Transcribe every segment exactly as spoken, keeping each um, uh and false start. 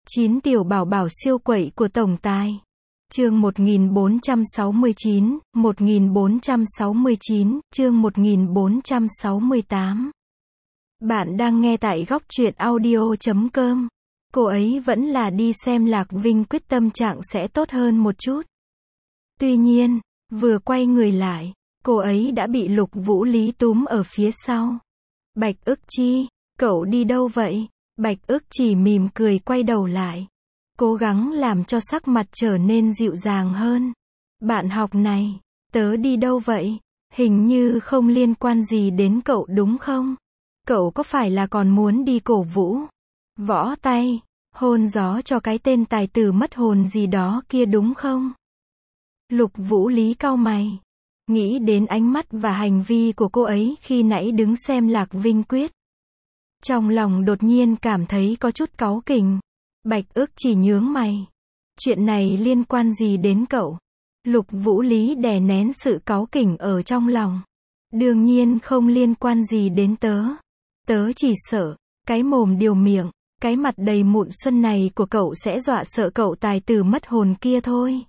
chín Tiểu bảo bảo siêu quậy của tổng tài. Chương một nghìn bốn trăm sáu mươi chín, một nghìn bốn trăm sáu mươi chín, chương một nghìn bốn trăm sáu mươi tám. Bạn đang nghe tại góc truyện audio chấm com. Cô ấy vẫn là đi xem Lạc Vinh quyết tâm trạng sẽ tốt hơn một chút. Tuy nhiên, vừa quay người lại, cô ấy đã bị Lục Vũ Lý túm ở phía sau. Bạch Ức Chi, cậu đi đâu vậy? Bạch Ức chỉ mỉm cười quay đầu lại, cố gắng làm cho sắc mặt trở nên dịu dàng hơn. Bạn học này, tớ đi đâu vậy? Hình như không liên quan gì đến cậu đúng không? Cậu có phải là còn muốn đi cổ vũ, võ tay, hôn gió cho cái tên tài tử mất hồn gì đó kia đúng không? Lục Vũ Lý cau mày, nghĩ đến ánh mắt và hành vi của cô ấy khi nãy đứng xem Lạc Vinh quyết. Trong lòng đột nhiên cảm thấy có chút cáu kỉnh. Bạch Ức chỉ nhướng mày. Chuyện này liên quan gì đến cậu? Lục Vũ Lý đè nén sự cáu kỉnh ở trong lòng. Đương nhiên không liên quan gì đến tớ. Tớ chỉ sợ, cái mồm điều miệng, cái mặt đầy mụn xuân này của cậu sẽ dọa sợ cậu tài tử mất hồn kia thôi.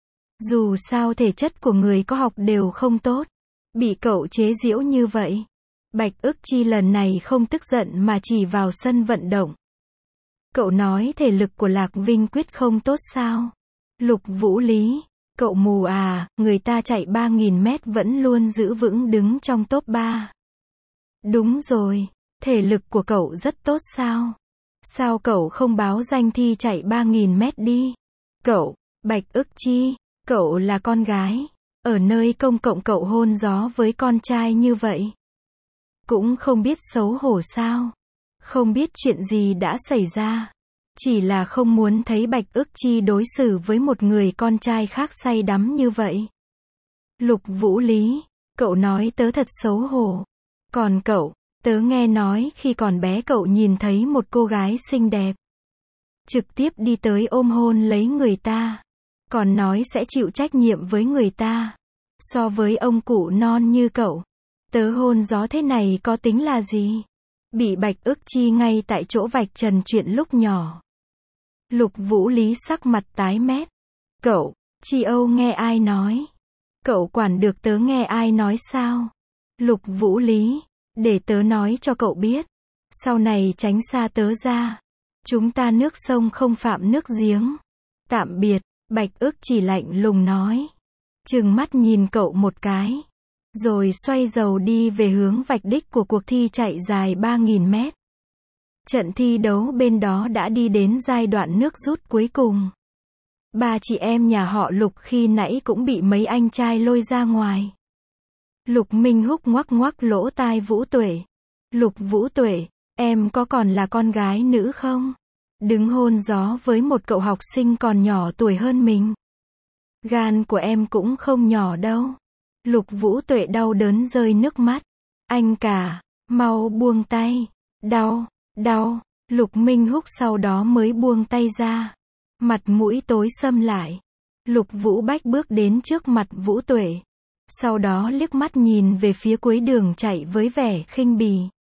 Dù sao thể chất của người có học đều không tốt. Bị cậu chế giễu như vậy. Bạch Ức Chi lần này không tức giận mà chỉ vào sân vận động. Cậu nói thể lực của Lạc Vinh quyết không tốt sao? Lục Vũ Lý, cậu mù à, người ta chạy ba nghìn mét vẫn luôn giữ vững đứng trong top ba. Đúng rồi, thể lực của cậu rất tốt sao? Sao cậu không báo danh thi chạy ba nghìn mét đi? Cậu, Bạch Ức Chi, cậu là con gái, ở nơi công cộng cậu hôn gió với con trai như vậy. Cũng không biết xấu hổ sao? Không biết chuyện gì đã xảy ra. Chỉ là không muốn thấy Bạch Ức Chi đối xử với một người con trai khác say đắm như vậy. Lục Vũ Lý, cậu nói tớ thật xấu hổ. Còn cậu, tớ nghe nói khi còn bé cậu nhìn thấy một cô gái xinh đẹp. Trực tiếp đi tới ôm hôn lấy người ta. Còn nói sẽ chịu trách nhiệm với người ta. So với ông cụ non như cậu, tớ hôn gió thế này có tính là gì? Bị Bạch Ức Chi ngay tại chỗ vạch trần chuyện lúc nhỏ. Lục Vũ Lý sắc mặt tái mét. Cậu, Chi Âu nghe ai nói? Cậu quản được tớ nghe ai nói sao? Lục Vũ Lý, để tớ nói cho cậu biết. Sau này tránh xa tớ ra. Chúng ta nước sông không phạm nước giếng. Tạm biệt, Bạch Ức chỉ lạnh lùng nói. Trừng mắt nhìn cậu một cái. Rồi xoay dầu đi về hướng vạch đích của cuộc thi chạy dài ba nghìn mét. Trận thi đấu bên đó đã đi đến giai đoạn nước rút cuối cùng. Ba chị em nhà họ Lục khi nãy cũng bị mấy anh trai lôi ra ngoài. Lục Minh Húc ngoắc ngoắc lỗ tai Vũ Tuệ. Lục Vũ Tuệ, em có còn là con gái nữ không? Đứng hôn gió với một cậu học sinh còn nhỏ tuổi hơn mình. Gan của em cũng không nhỏ đâu. Lục Vũ Tuệ đau đớn rơi nước mắt. Anh cả, mau buông tay. Đau, đau. Lục Minh Húc sau đó mới buông tay ra. Mặt mũi tối sầm lại. Lục Vũ Bách bước đến trước mặt Vũ Tuệ. Sau đó liếc mắt nhìn về phía cuối đường chạy với vẻ khinh bỉ.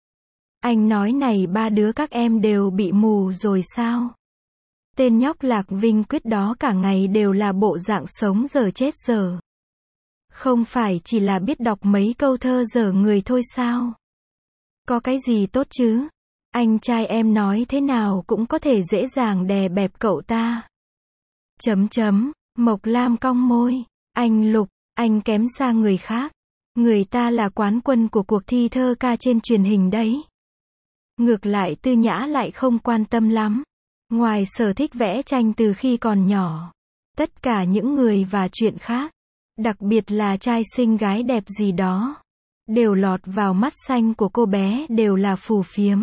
Anh nói này ba đứa các em đều bị mù rồi sao? Tên nhóc Lạc Vinh quyết đó cả ngày đều là bộ dạng sống dở chết dở. Không phải chỉ là biết đọc mấy câu thơ dở người thôi sao? Có cái gì tốt chứ? Anh trai em nói thế nào cũng có thể dễ dàng đè bẹp cậu ta. Chấm chấm, Mộc Lam cong môi. Anh Lục, anh kém xa người khác. Người ta là quán quân của cuộc thi thơ ca trên truyền hình đấy. Ngược lại Tư Nhã lại không quan tâm lắm. Ngoài sở thích vẽ tranh từ khi còn nhỏ. Tất cả những người và chuyện khác, đặc biệt là trai xinh gái đẹp gì đó, đều lọt vào mắt xanh của cô bé đều là phù phiếm.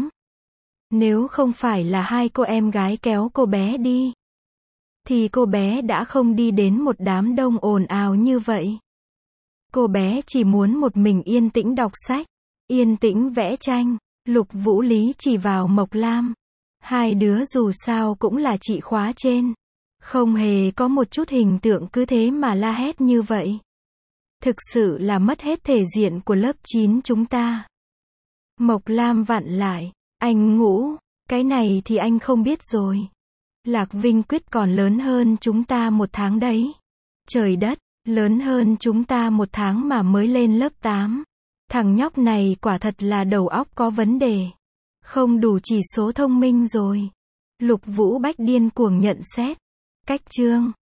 Nếu không phải là hai cô em gái kéo cô bé đi, thì cô bé đã không đi đến một đám đông ồn ào như vậy. Cô bé chỉ muốn một mình yên tĩnh đọc sách, yên tĩnh vẽ tranh. Lục Vũ Lý chỉ vào Mộc Lam. Hai đứa dù sao cũng là chị khóa trên. Không hề có một chút hình tượng cứ thế mà la hét như vậy. Thực sự là mất hết thể diện của lớp chín chúng ta. Mộc Lam vặn lại. Anh Ngũ, cái này thì anh không biết rồi. Lạc Vinh Quyết còn lớn hơn chúng ta một tháng đấy. Trời đất, lớn hơn chúng ta một tháng mà mới lên lớp tám. Thằng nhóc này quả thật là đầu óc có vấn đề. Không đủ chỉ số thông minh rồi. Lục Vũ Bách điên cuồng nhận xét. Cách chương